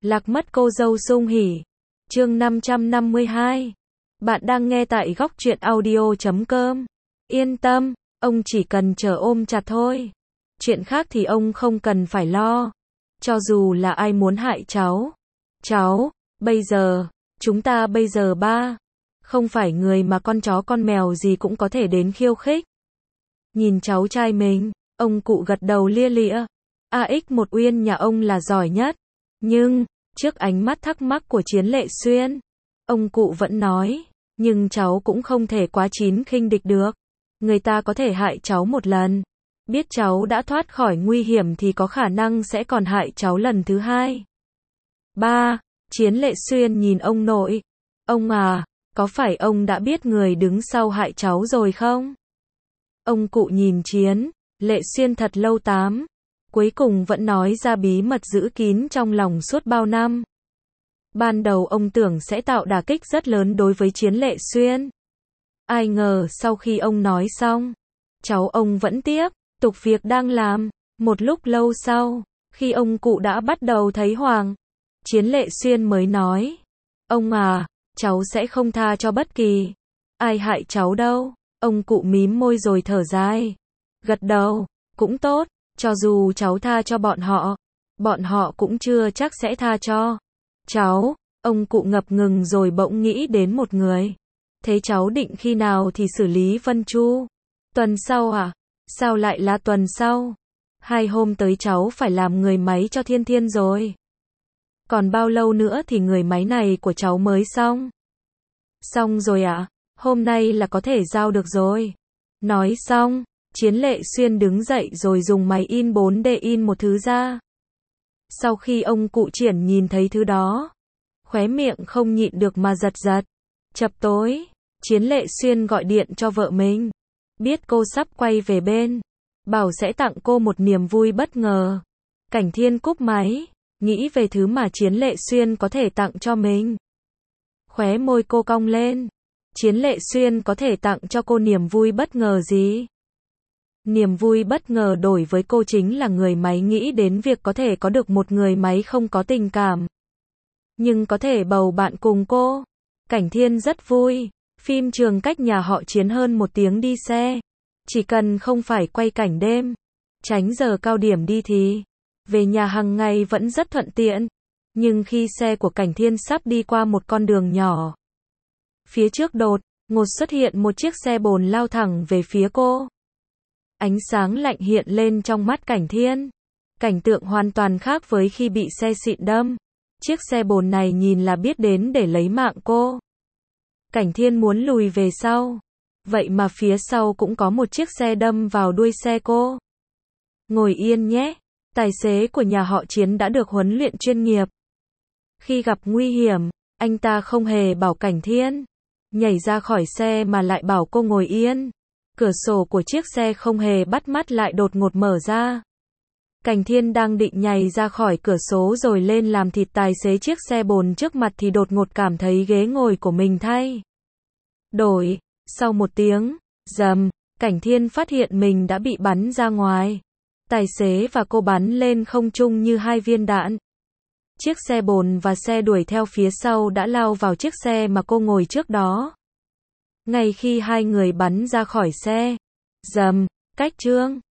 Lạc mất cô dâu sung hỉ. Chương 552. Bạn đang nghe tại góc truyện audio.com. Yên tâm, ông chỉ cần chờ ôm chặt thôi. Chuyện khác thì ông không cần phải lo. Cho dù là ai muốn hại cháu. Cháu, chúng ta bây giờ không phải người mà con chó con mèo gì cũng có thể đến khiêu khích. Nhìn cháu trai mình, ông cụ gật đầu lia lịa. AX1 Uyên nhà ông là giỏi nhất. Nhưng, trước ánh mắt thắc mắc của Chiến Lệ Xuyên, ông cụ vẫn nói, nhưng cháu cũng không thể quá chín khinh địch được. Người ta có thể hại cháu một lần. Biết cháu đã thoát khỏi nguy hiểm thì có khả năng sẽ còn hại cháu lần thứ hai. Chiến Lệ Xuyên nhìn ông nội. Ông à, có phải ông đã biết người đứng sau hại cháu rồi không? Ông cụ nhìn Chiến Lệ Xuyên thật lâu cuối cùng vẫn nói ra bí mật giữ kín trong lòng suốt bao năm. Ban đầu ông tưởng sẽ tạo đả kích rất lớn đối với Chiến Lệ Xuyên. Ai ngờ sau khi ông nói xong, cháu ông vẫn tiếp tục việc đang làm. Một lúc lâu sau, khi ông cụ đã bắt đầu thấy hoảng, Chiến Lệ Xuyên mới nói, ông à, cháu sẽ không tha cho bất kỳ ai hại cháu đâu. Ông cụ mím môi rồi thở dài, gật đầu, cũng tốt, cho dù cháu tha cho bọn họ cũng chưa chắc sẽ tha cho cháu. Ông cụ ngập ngừng rồi bỗng nghĩ đến một người. Thế cháu định khi nào thì xử lý Vân Chu? Tuần sau à? Sao lại là tuần sau? 2 hôm tới cháu phải làm người máy cho Thiên Thiên rồi. Còn bao lâu nữa thì người máy này của cháu mới xong? Xong rồi ạ, hôm nay là có thể giao được rồi. Nói xong, Chiến Lệ Xuyên đứng dậy rồi dùng máy in 4D in một thứ ra. Sau khi ông cụ Triển nhìn thấy thứ đó, khóe miệng không nhịn được mà giật giật. Chập tối, Chiến Lệ Xuyên gọi điện cho vợ mình. Biết cô sắp quay về bên, bảo sẽ tặng cô một niềm vui bất ngờ. Cảnh Thiên cúp máy, nghĩ về thứ mà Chiến Lệ Xuyên có thể tặng cho mình. Khóe môi cô cong lên. Chiến Lệ Xuyên có thể tặng cho cô niềm vui bất ngờ gì? Niềm vui bất ngờ đối với cô chính là người máy nghĩ đến việc có thể có được một người máy không có tình cảm, nhưng có thể bầu bạn cùng cô. Cảnh Thiên rất vui. Phim trường cách nhà họ Chiến hơn 1 tiếng đi xe. Chỉ cần không phải quay cảnh đêm, tránh giờ cao điểm đi thì về nhà hàng ngày vẫn rất thuận tiện. Nhưng khi xe của Cảnh Thiên sắp đi qua một con đường nhỏ, phía trước đột ngột xuất hiện một chiếc xe bồn lao thẳng về phía cô. Ánh sáng lạnh hiện lên trong mắt Cảnh Thiên. Cảnh tượng hoàn toàn khác với khi bị xe xịn đâm. Chiếc xe bồn này nhìn là biết đến để lấy mạng cô. Cảnh Thiên muốn lùi về sau. Vậy mà phía sau cũng có một chiếc xe đâm vào đuôi xe cô. Ngồi yên nhé. Tài xế của nhà họ Chiến đã được huấn luyện chuyên nghiệp. Khi gặp nguy hiểm, anh ta không hề bảo Cảnh Thiên nhảy ra khỏi xe mà lại bảo cô ngồi yên. Cửa sổ của chiếc xe không hề bắt mắt lại đột ngột mở ra. Cảnh Thiên đang định nhảy ra khỏi cửa sổ rồi lên làm thịt tài xế chiếc xe bồn trước mặt thì đột ngột cảm thấy ghế ngồi của mình thay đổi. Sau 1 tiếng rầm, Cảnh Thiên phát hiện mình đã bị bắn ra ngoài. Tài xế và cô bắn lên không trung như 2 viên đạn. Chiếc xe bồn và xe đuổi theo phía sau đã lao vào chiếc xe mà cô ngồi trước đó. Ngay khi 2 người bắn ra khỏi xe, rầm, cách chương